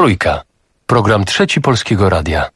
Trójka. Program Trzeci Polskiego Radia.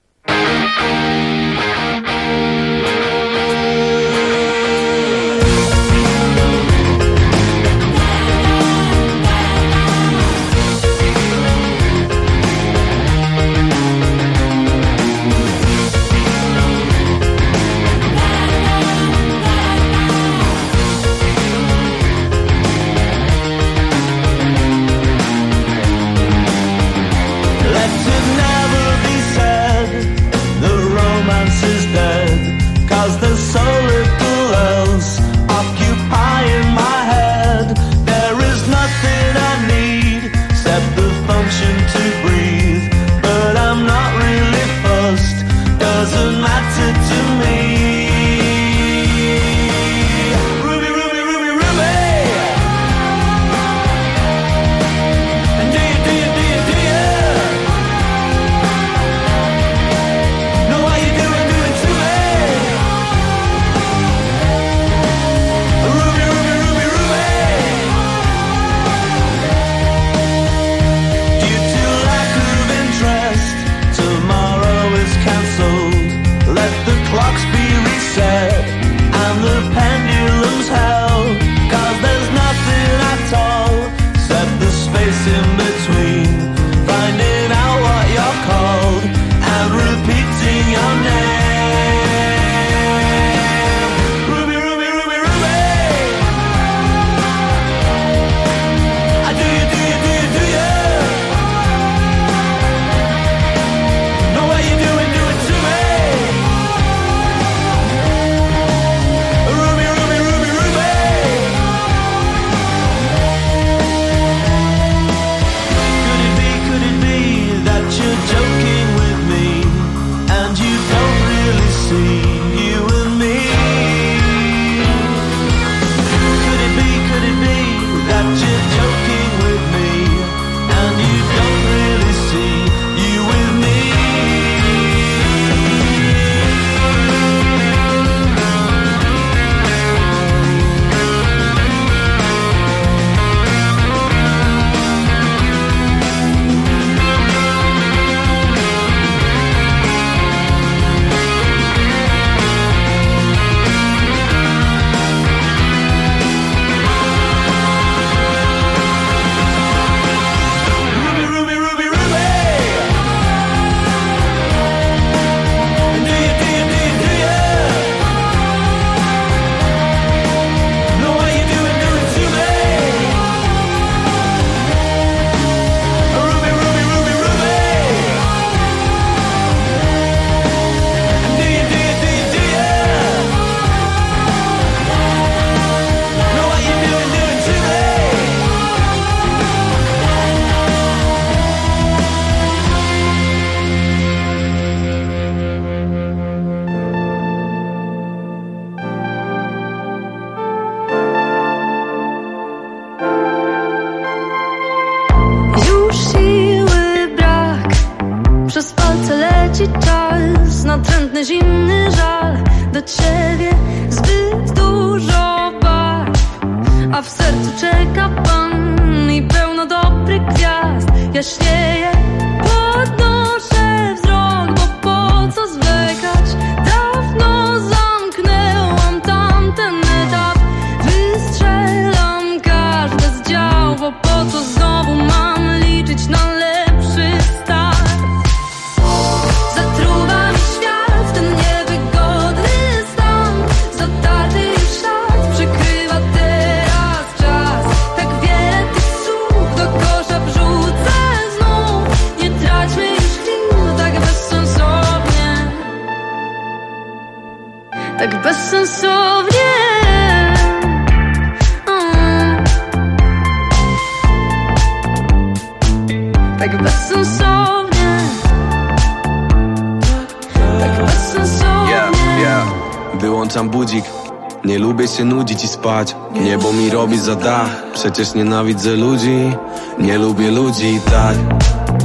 Wyłączam budzik, nie lubię się nudzić i spać. Niebo mi robi za dach, przecież nienawidzę ludzi. Nie lubię ludzi i tak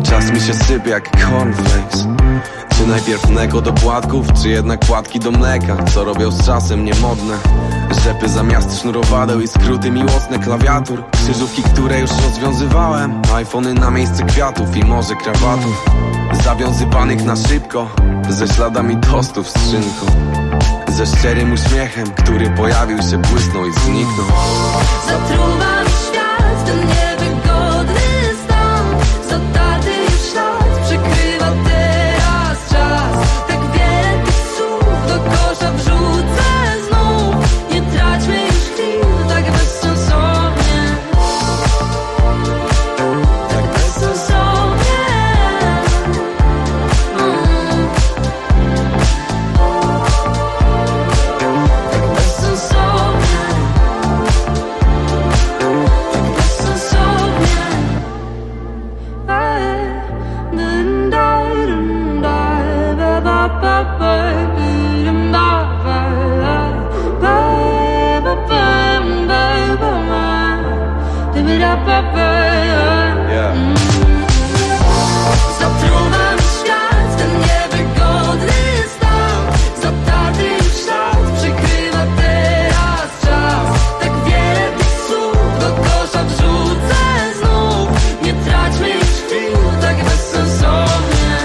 Czas mi się sypie jak cornflakes. Czy najpierw mleko do płatków, czy jednak płatki do mleka? Co robią z czasem niemodne rzepy zamiast sznurowadeł i skróty miłosne klawiatur. Krzyżówki, które już rozwiązywałem, iPhony na miejsce kwiatów i może krawatów zawiązywanych na szybko, ze śladami tostów z szynką, ze szczerym uśmiechem, który pojawił się, błysnął i zniknął. Zatruwa mi świat, ten niewygodny stan. Zatarty już ślad przykrywa teraz czas. Tak wiele tych słów do kosza wrzucę znów. Nie traćmy już chwil tak bezsensownie. Tak bezsensownie. Tak bezsensownie. Zatruwa mi świat, ten niewygodny stan. Zatarty już ślad przykrywa teraz czas. Tak wiele tych słów do kosza wrzucę znów. Nie traćmy już chwil tak bezsensownie.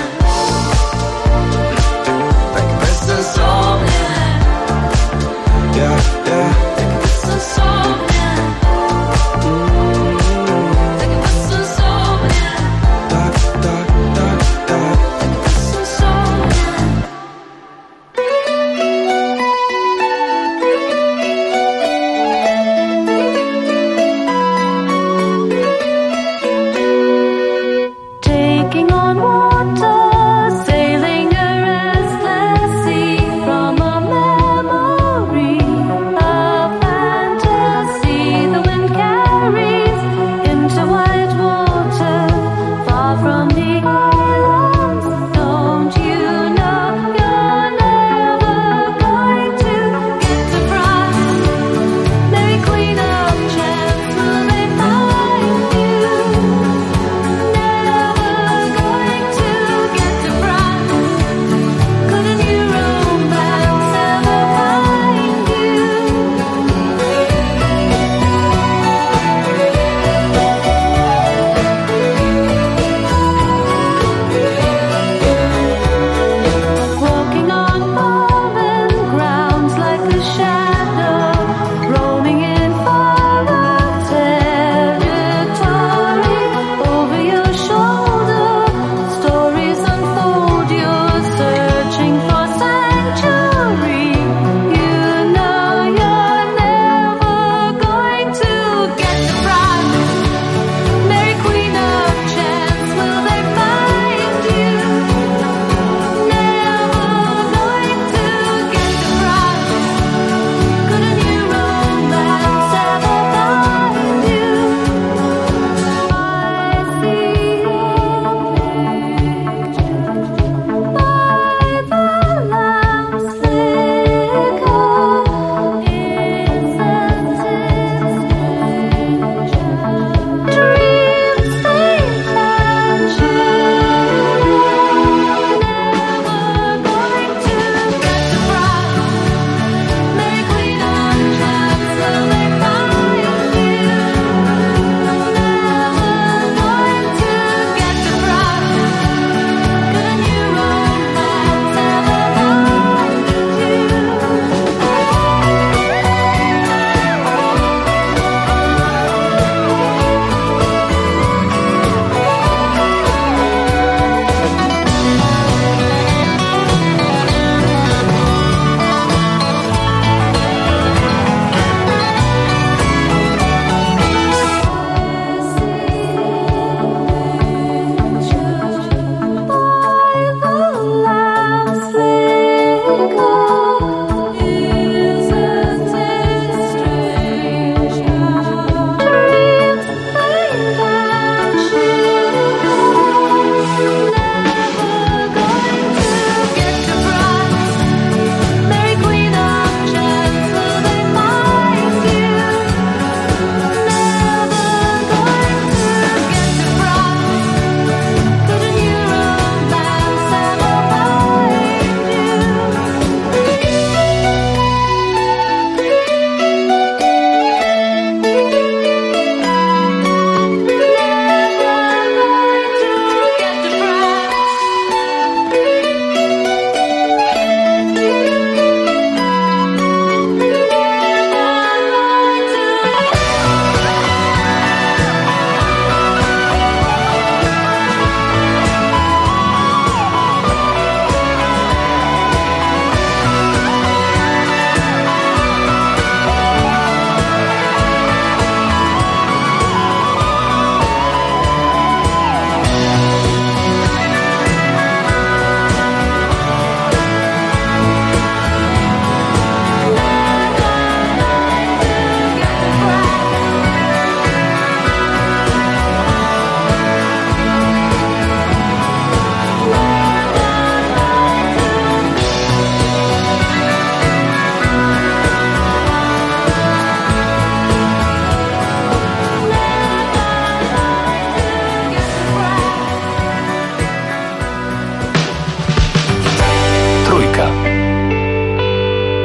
Tak bezsensownie. Yeah, yeah. Tak bezsensownie.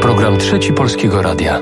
Program Trzeci Polskiego Radia.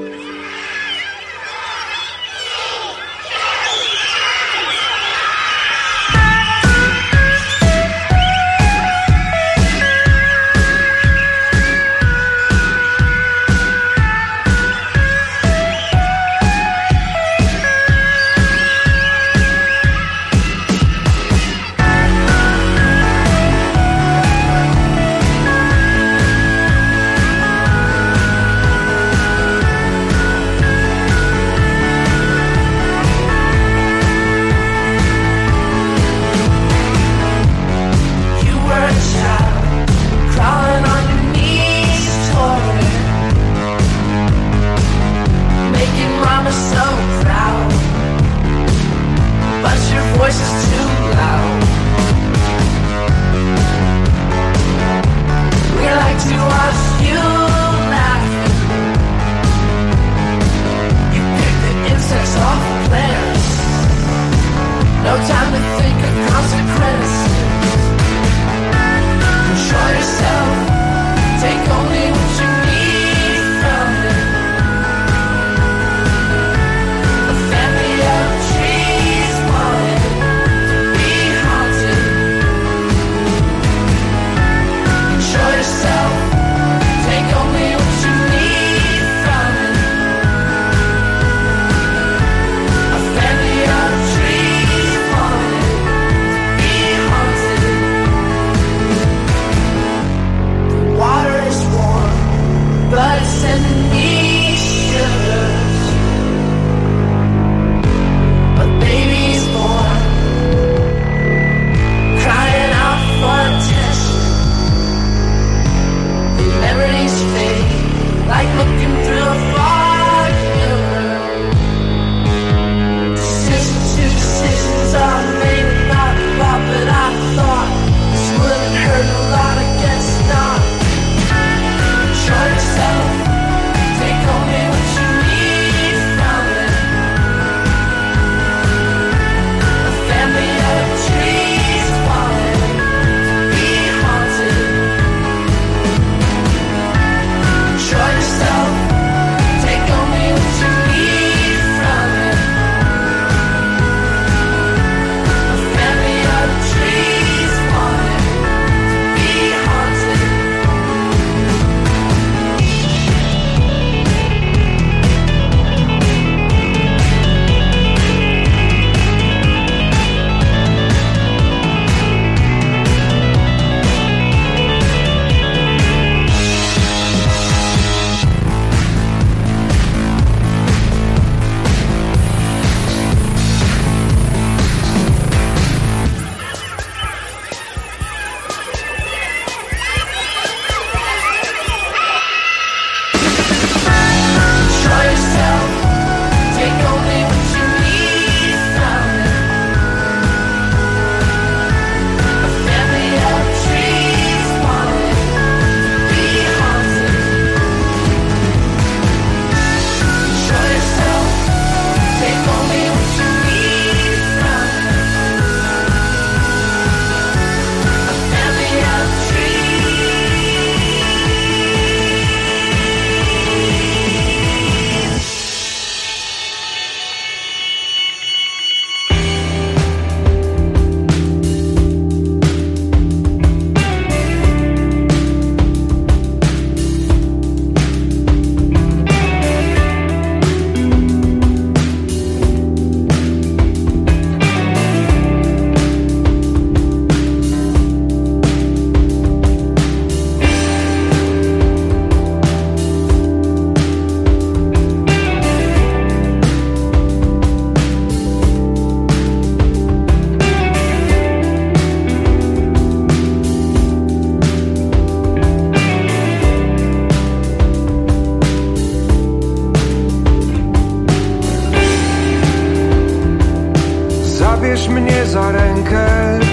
Zabierz mnie za rękę,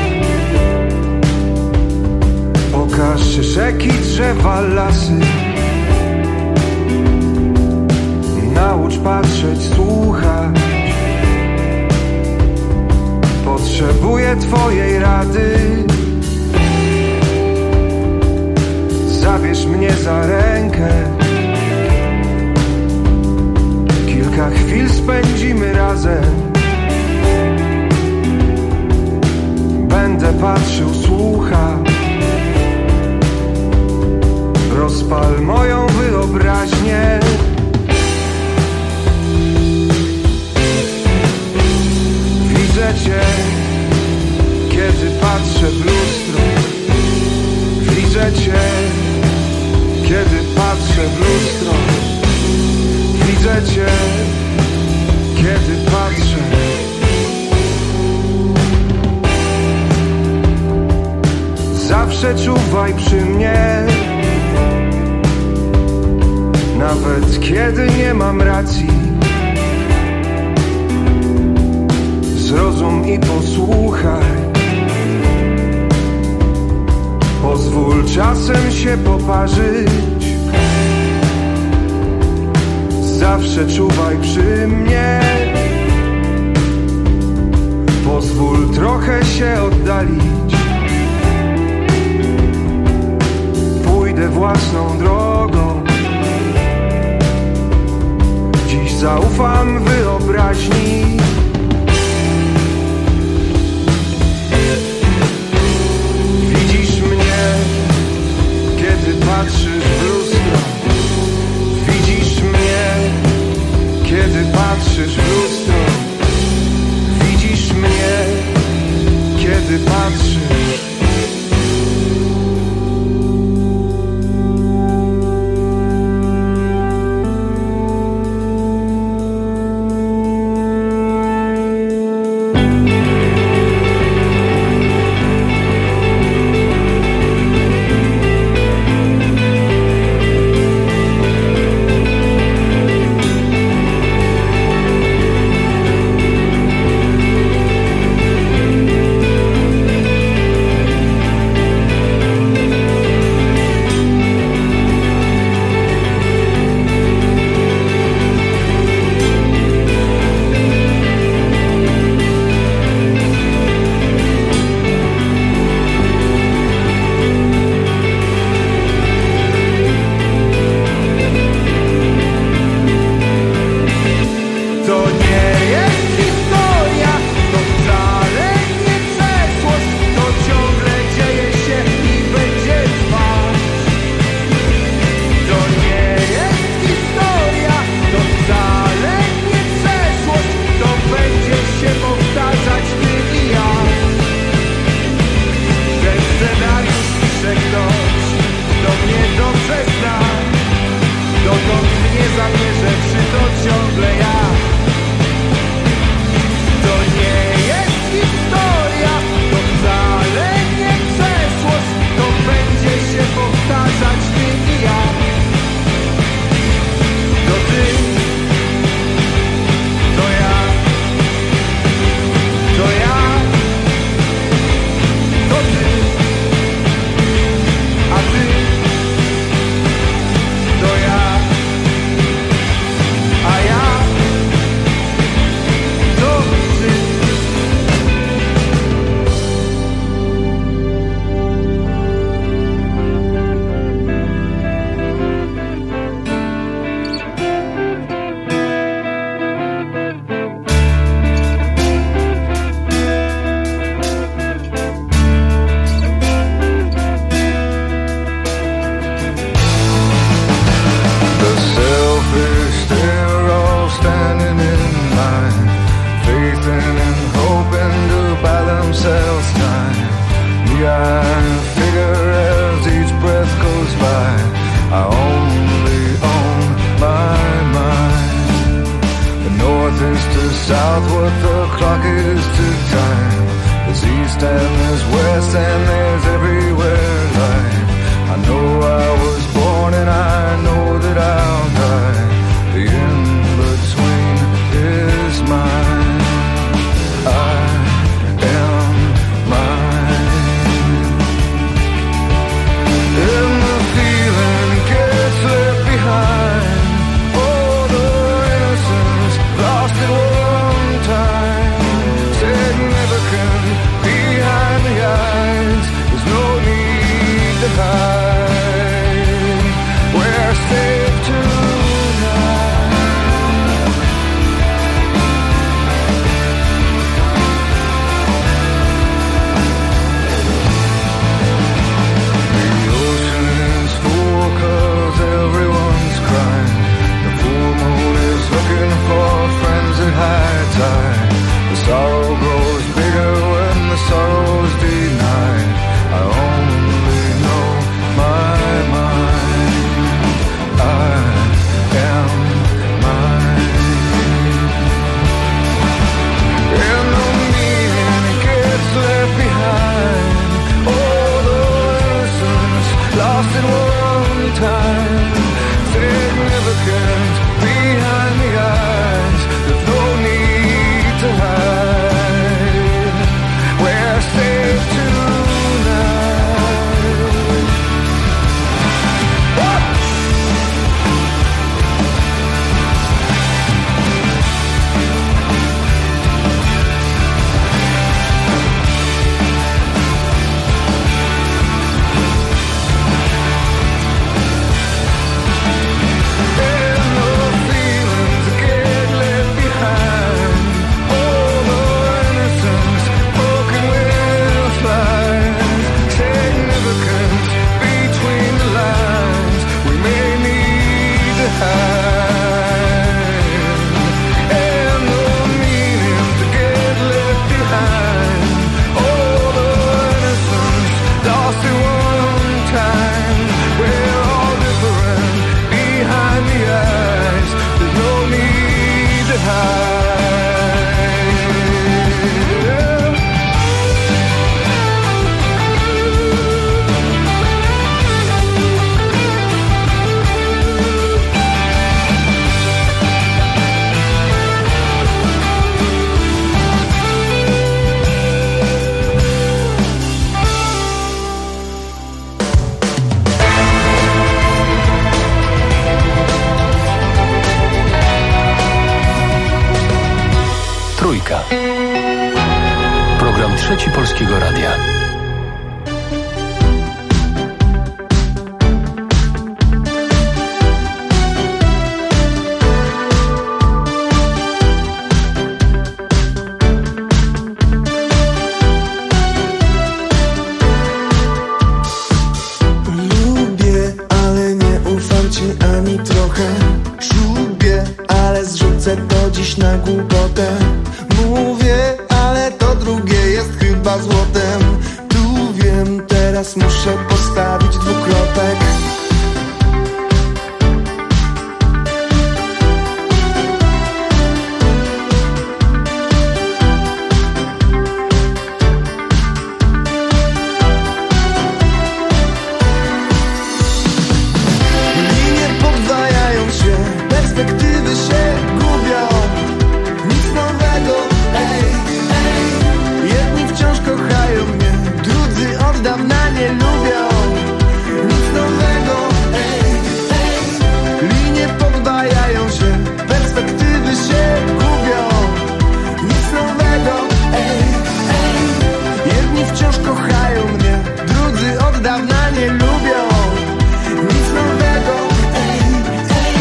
pokaż rzeki, drzewa, lasy. Naucz patrzeć, słuchać. Potrzebuję Twojej rady. Zabierz mnie za rękę, zawsze czuwaj przy mnie. Nawet kiedy nie mam racji, zrozum i posłuchaj. Pozwól czasem się poparzyć, zawsze czuwaj przy mnie. Pozwól trochę się oddalić, pójdę własną drogą. Dziś zaufam wyobraźni. Widzisz mnie, kiedy patrzysz w lustro. Widzisz mnie, kiedy patrzysz w lustro. Widzisz mnie, kiedy patrzysz. Significant behind the eyes. There's no Trzeci Polskiego Radia. Lubię, ale nie ufam ci ani trochę. Czubię, ale zrzucę to dziś na głupotę. Mówię, ale to drugie jest chyba złotem. Tu wiem, teraz muszę postawić dwukropek. Linie podwajają się, perspektywy się gubią. Nic nowego, ej, ej. Jedni wciąż kochają mnie, drudzy od dawna nie lubią. Nic nowego, ej, ej. Linie podwajają się, perspektywy się gubią. Nic nowego, ej, ej. Jedni wciąż kochają mnie, drudzy od dawna nie lubią. Nic nowego, ej, ej.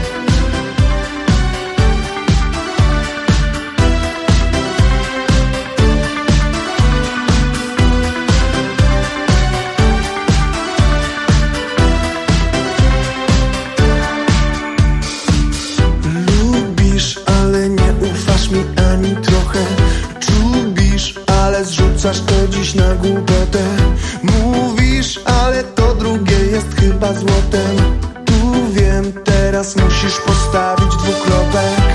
Lubisz, ale nie ufasz mi ani trochę. Czubisz, ale zrzucasz to dziś na głupotę. Mówisz, ale to drugie jest chyba złotem. Tu wiem, teraz musisz postawić dwukropek.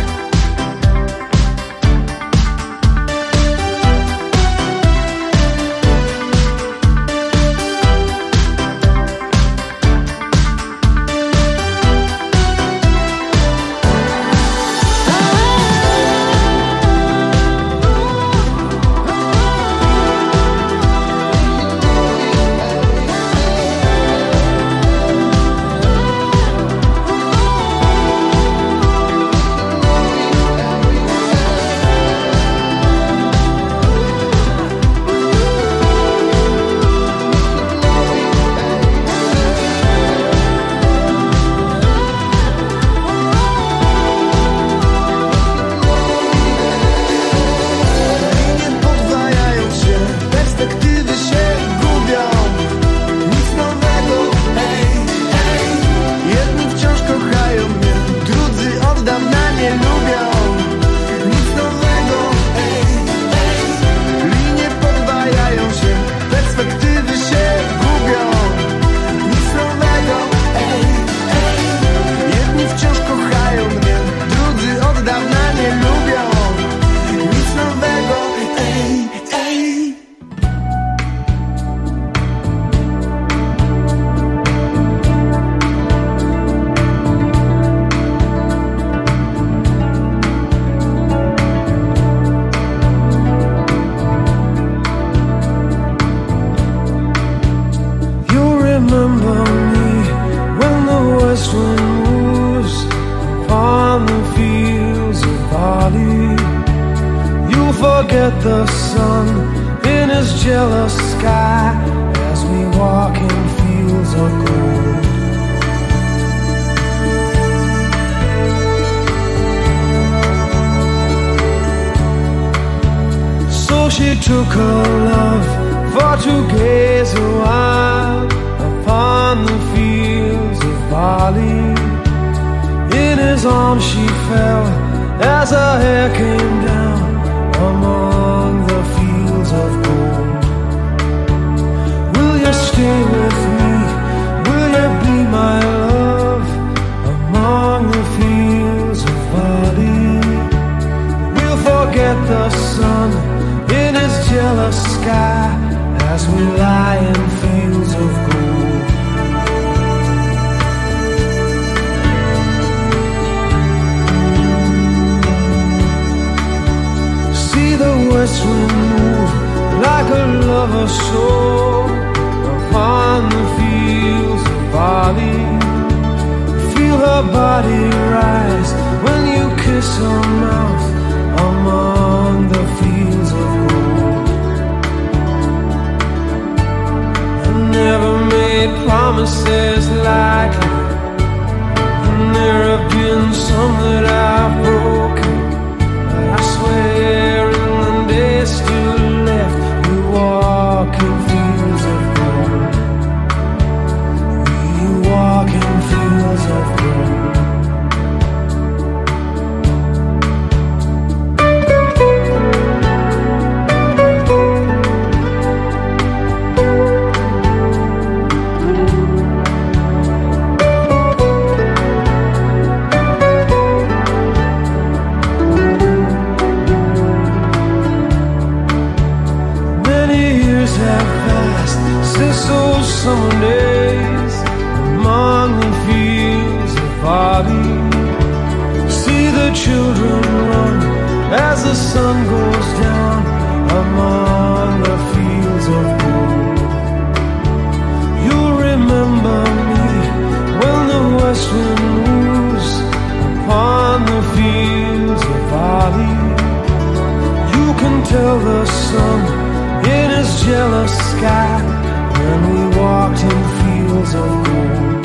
Linie podwajają się, perspektywy się gubią. Nic nowego, ej, ej. Jedni wciąż kochają mnie, drudzy od dawna nie lubią. Nic nowego, ej, ej. Linie podwajają się, perspektywy się gubią. Nic nowego, ej, ej. Jedni wciąż kochają mnie, drudzy od dawna nie lubią. Nic nowego, ej, ej. You'll remember me when the west wind moves upon the fields of barley. You'll forget the sun in his jealous sky as we walk in fields of gold. So she took her love for to gaze a while upon the fields of barley. In his arms she fell as her hair came down among the fields of gold. Will you stay with me? Will you be my love among the fields of barley? We'll forget the sun in his jealous sky as we lie in fields of gold. See the west wind move like a lover's soul upon the fields of barley. Feel her body rise when you kiss her mouth among the fields of gold. promises lightly, and there have been some that I've broken, but I swear in the days still left, we walk in fields of gold. We walk in fields of gold. Those summer days among the fields of barley, see the children run as the sun goes down among the fields of gold. You'll remember me when the west wind moves upon the fields of barley. You can tell the sun in his jealous sky when we walked in fields of gold.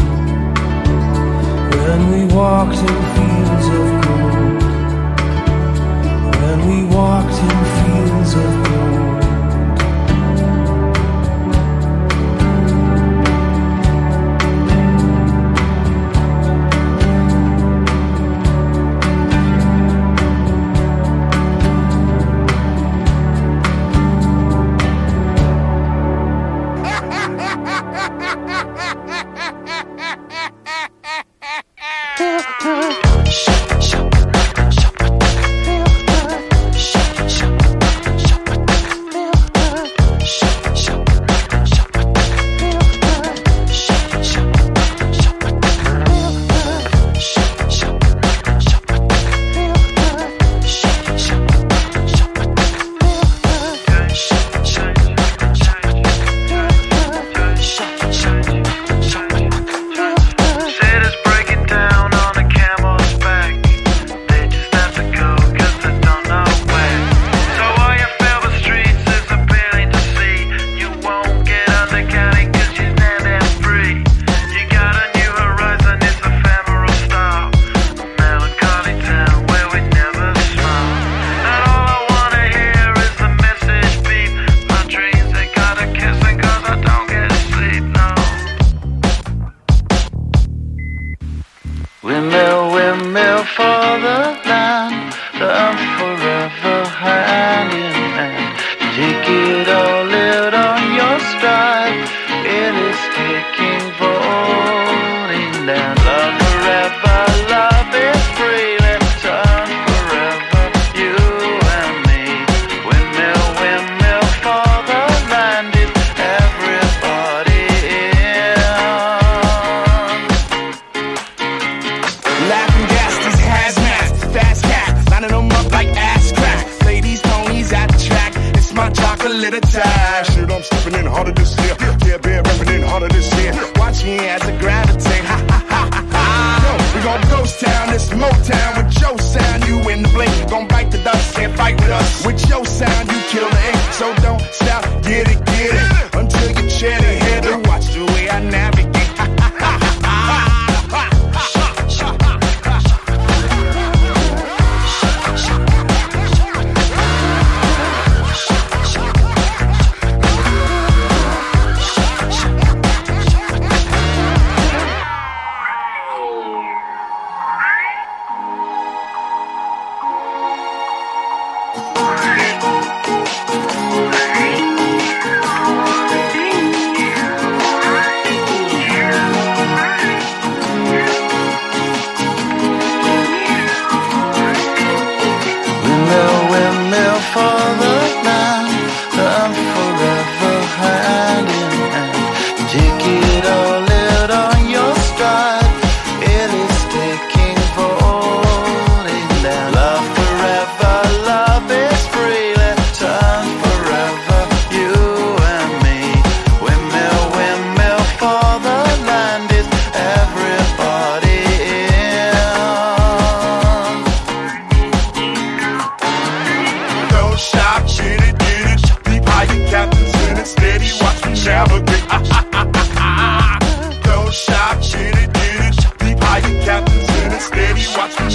When we walked in fields of gold. When we walked in fields of gold.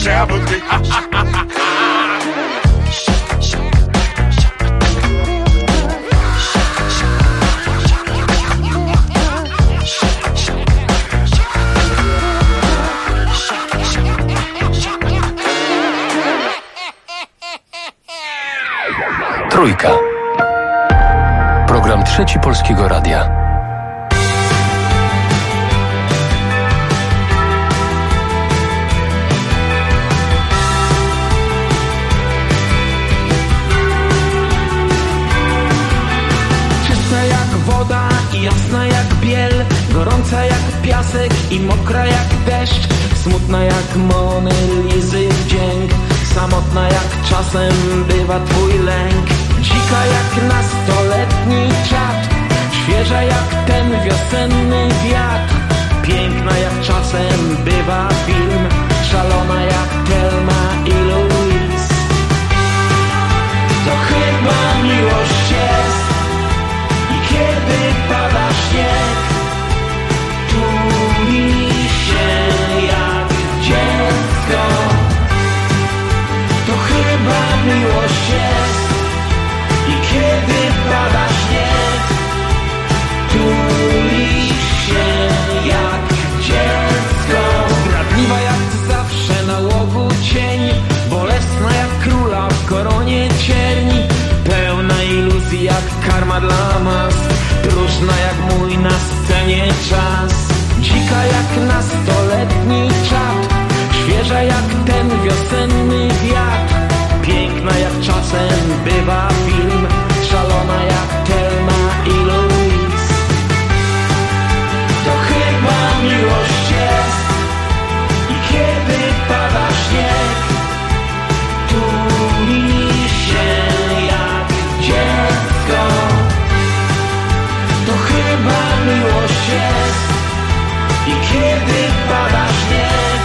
travel through. Trójka. Program Trzeci Polskiego Radia. Czysta jak woda i jasna jak biel, gorąca jak piasek i mokra jak deszcz, smutna jak Mony Lizy wdzięk, samotna jak czasem bywa twój lęk. Dzika jak nastoletni czad, świeża jak ten wiosenny wiatr, piękna jak czasem bywa film, szalona jak Thelma i Louise. To chyba miłość jest i kiedy pada śnieg, tuli się jak dziecko. To chyba miłość jest i kiedy pada śnieg, tuli się jak dziecko. Zdradliwa jak zawsze na łowu cień, bolesna jak króla w koronie cierni, pełna iluzji jak karma dla mas, próżna jak mój na scenie czas. Dzika jak nastoletni czad, świeża jak ten wiosenny wiatr, piękna jak czasem bywa film, szalona jak Thelma i Louise. To chyba miłość jest i kiedy pada śnieg, tuli się jak dziecko. To chyba miłość jest i kiedy pada śnieg,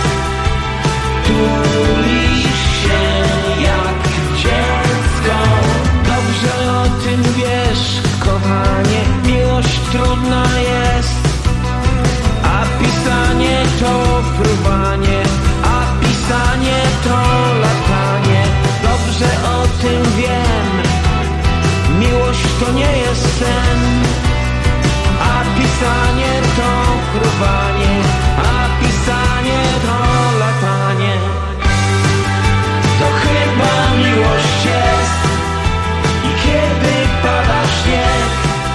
tuli się jak dziecko. Dobrze o tym wiesz, kochanie, miłość trudna jest, a pisanie to fruwanie, a pisanie to latanie. Dobrze o tym wiem, miłość to nie jest sen, a pisanie to fruwanie, a pisanie to latanie. To chyba miłość jest i kiedy pada śnieg,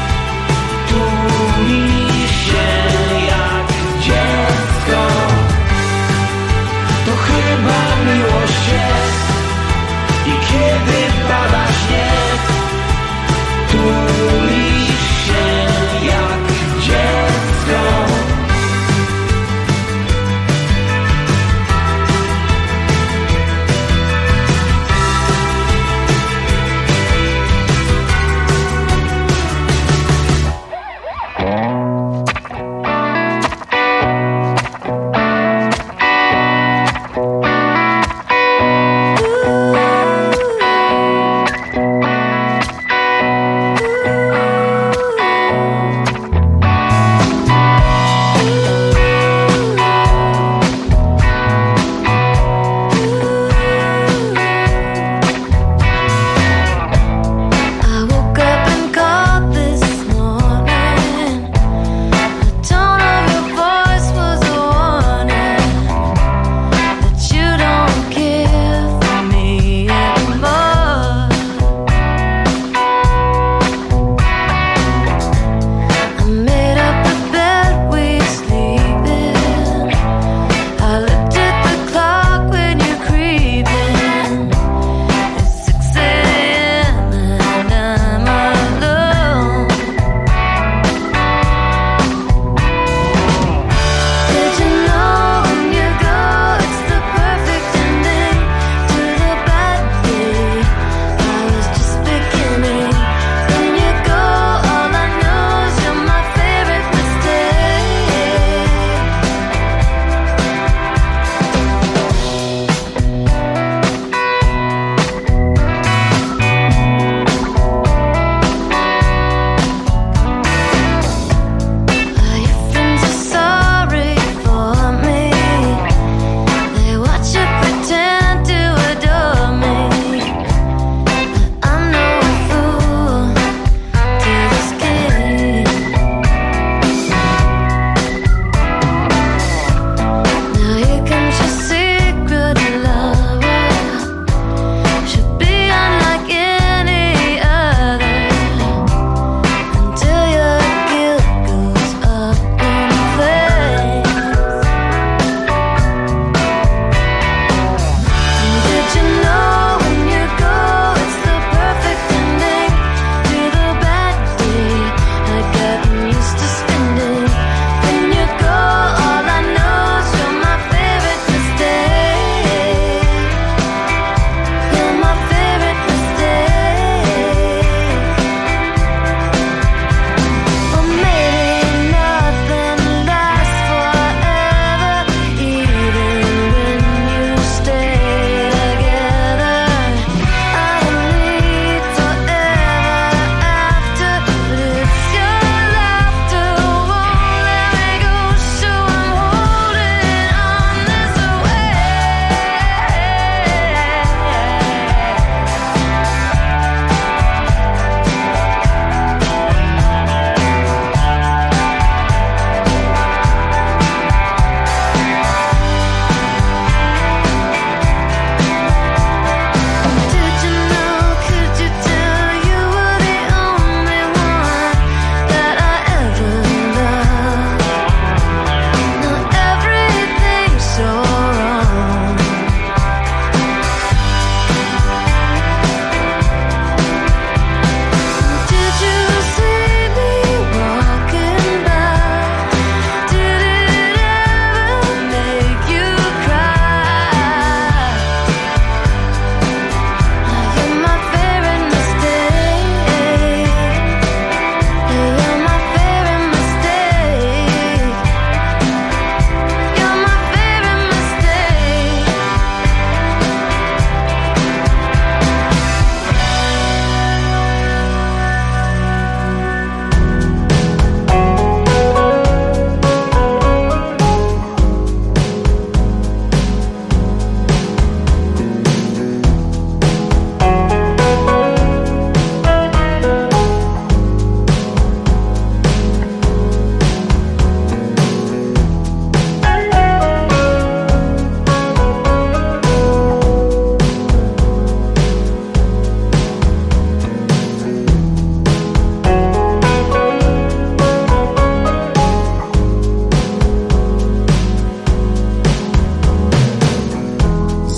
tuli się jak dziecko. To chyba miłość jest i kiedy pada śnieg, tuli się jak dziecko.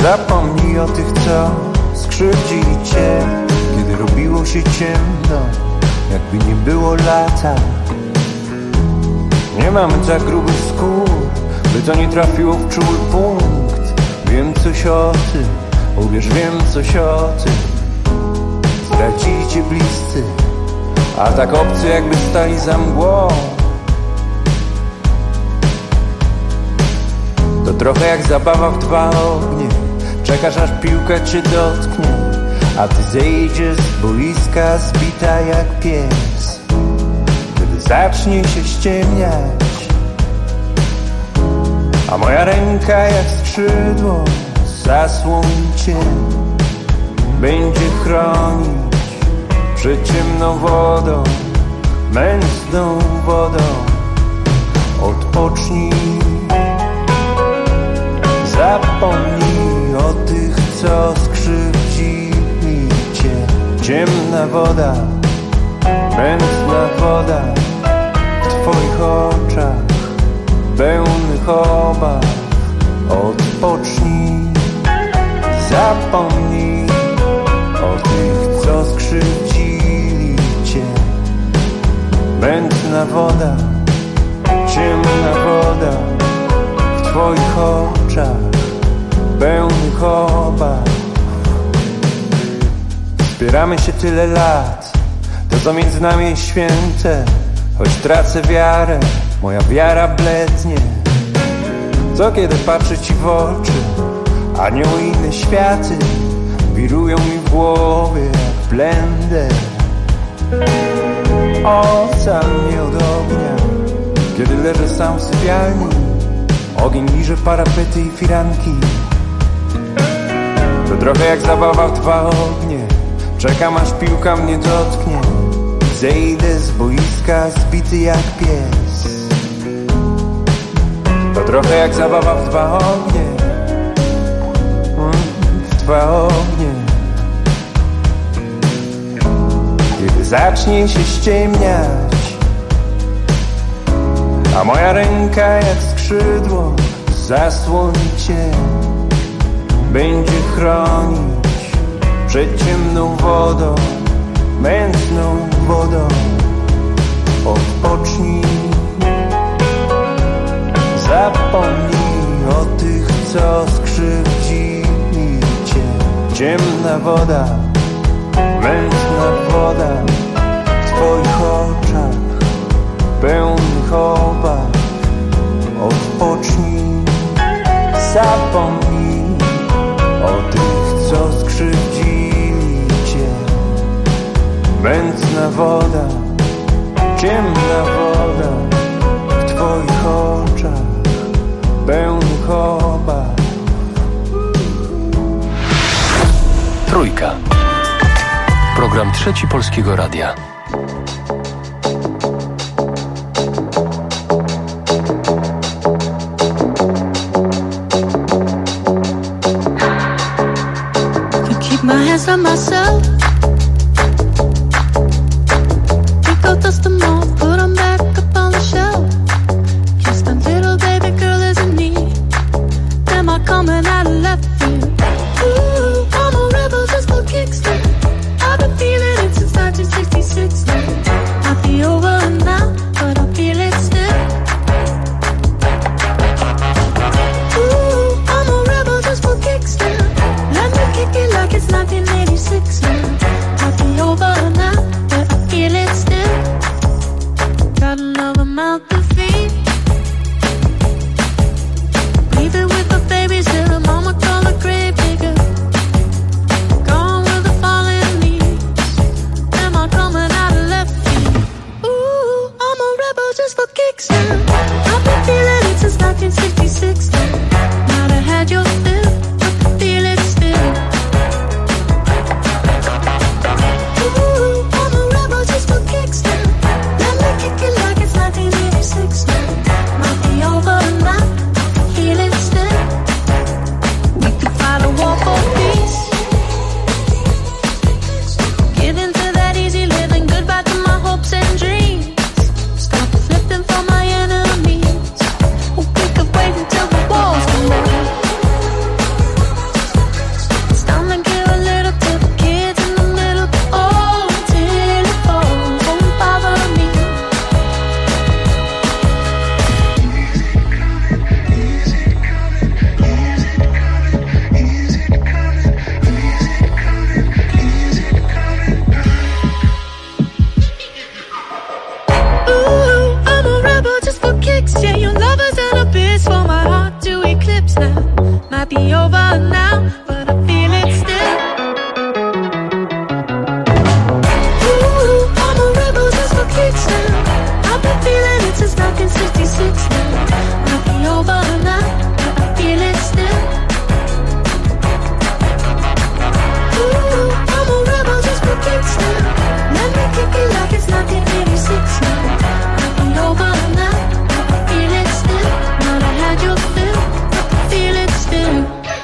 Zapomnij o tych, co skrzywdzili cię, kiedy robiło się ciemno, jakby nie było lata. Nie mamy tak grubych skór, by to nie trafiło w czuły punkt. Wiem coś o tym, uwierz, wiem coś o tym. Stracili cię bliscy, a tak obcy jakby stali za mgłą. To trochę jak zabawa w dwa ognie. Czekasz aż piłka cię dotknie, a ty zejdziesz z boiska zbita jak pies. Kiedy zacznie się ściemniać, a moja ręka jak skrzydło zasłoni cię, będzie chronić przed ciemną wodą, mętną wodą. Odpocznij, zapomnij o tych, co skrzywdzili cię. Ciemna woda, mętna woda w twoich oczach pełnych obaw. Odpocznij, zapomnij o tych, co skrzywdzili cię. Mętna woda, ciemna woda w twoich oczach pełnych obaw. Wspieramy się tyle lat, to co między nami jest święte. Choć tracę wiarę, moja wiara blednie. Co kiedy patrzę ci w oczy, anioły i inne światy wirują mi w głowie jak blender. Ocal mnie od ognia, kiedy leżę sam w sypialni. Ogień liże parapety i firanki. To trochę jak zabawa w dwa ognie. Czekam aż piłka mnie dotknie. Zejdę z boiska zbity jak pies. To trochę jak zabawa w dwa ognie. W dwa ognie. Kiedy zacznie się ściemniać, a moja ręka jak skrzydło zasłoni cię, będzie chronić przed ciemną wodą, mętną wodą. Odpocznij, zapomnij o tych, co skrzywdzili cię. Ciemna woda, mętna woda w twoich oczach pełnych obaw. Odpocznij, zapomnij o tych, co skrzywdzili cię. Mętna woda, ciemna woda w twoich oczach pełnych obaw. Trójka. Program Trzeci Polskiego Radia. My hands on myself. We go dust them off, put them back up on the shelf. Just a little baby girl isn't me. Am I coming out of left field? Ooh, I'm a rebel just for kicks. I've been feeling it since 1966. might be over now, but I feel it still. Ooh, all my rebels just for kicks now. I've been feeling it since 1966 now. Might be over now, but I feel it still. Ooh, all my rebels just for kicks now. Let me kick it like it's 1986 now. Might be over now, but I feel it still. Not I had your fill, but I feel it still.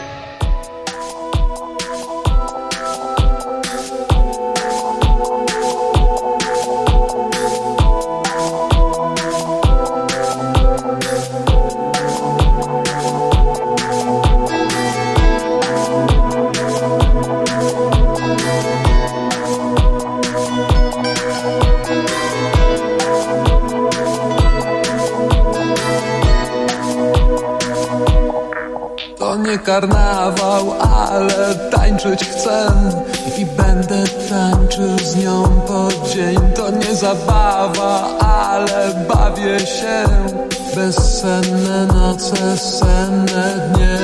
To nie karnawał, ale tańczyć chcę i będę tańczył z nią po dzień. To nie zabawa, ale bawię się. Bezsenne noce, senne dnie.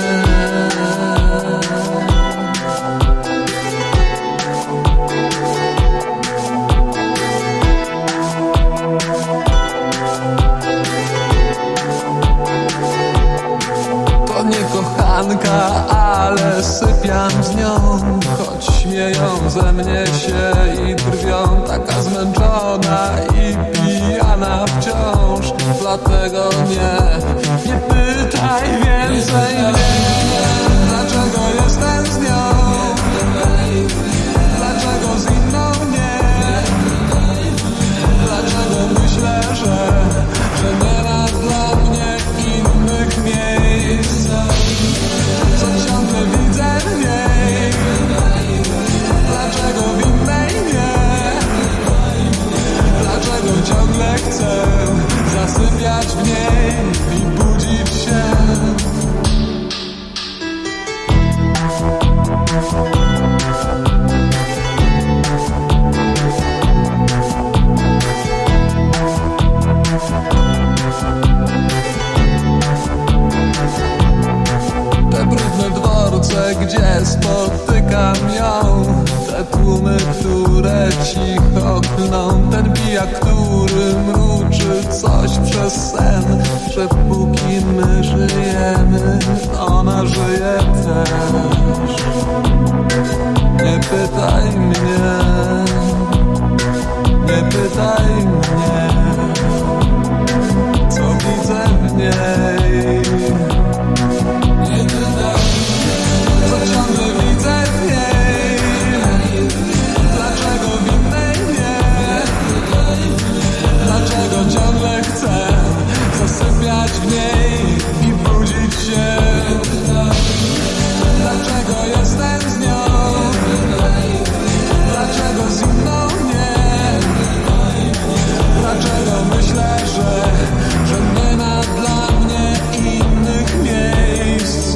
To nie kochanka, ale sypiam z nią. Choć śmieją ze mnie się i drwią. Taka zmęczona i pijana wciąż. Dlatego nie pytaj więcej mnie. Dlaczego jestem z nią? Dlaczego z inną nie? Dlaczego myślę, że nie ma dla mnie innych miejsc? Co ciągle widzę w niej? Dlaczego w innej nie? Dlaczego ciągle chcę zasypiać w niej i budzić się? Te brudne dworce, gdzie spotykam ją. Te tłumy, które cicho klną. Ten pijak, który mruczy coś przez sen. Że póki my żyjemy, ona żyje też. Nie pytaj mnie, nie pytaj mnie, co widzę w niej. Nie pytaj mnie, co ciągle widzę w niej. Dlaczego w innej nie? Dlaczego ciągle chcę zasypiać w niej i budzić się? Dlaczego jestem z nią? Dlaczego z inną nie? Dlaczego myślę, że nie ma dla mnie innych miejsc?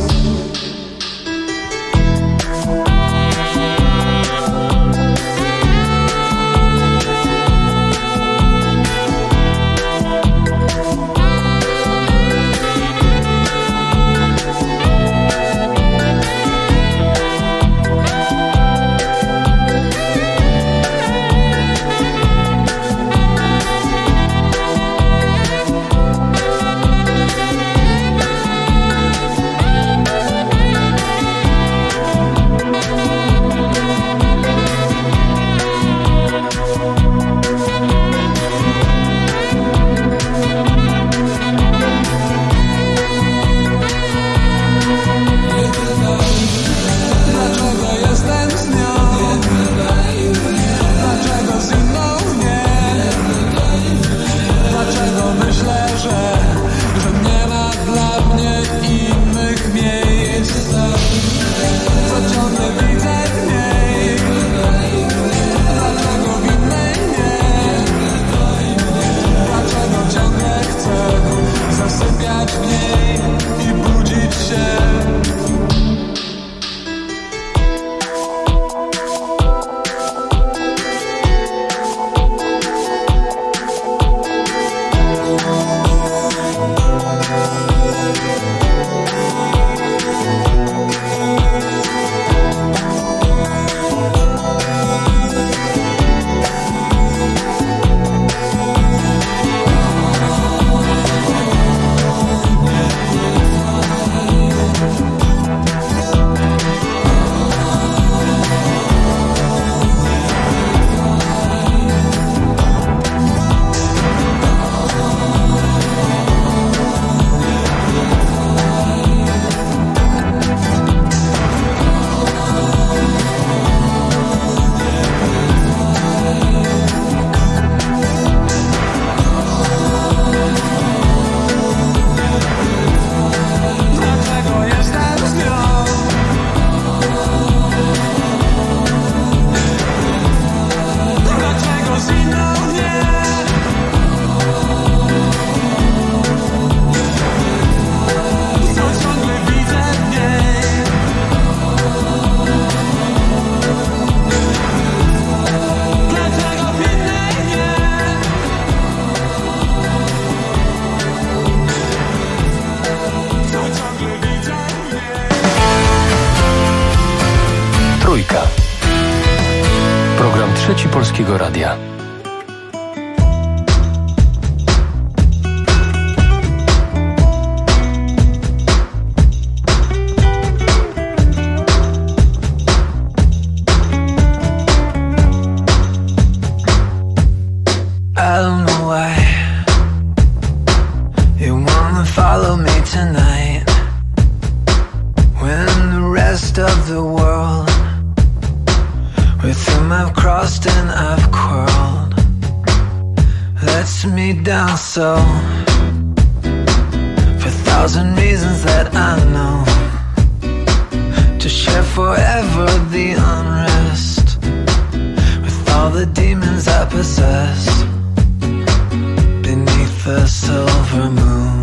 Trzeci Polskiego Radia. I don't know why you wanna follow me tonight, when the rest of the world with whom I've crossed and I've quarreled lets me down so, for 1,000 reasons that I know, to share forever the unrest with all the demons I possess beneath the silver moon.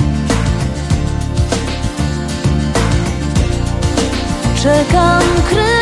Czekam,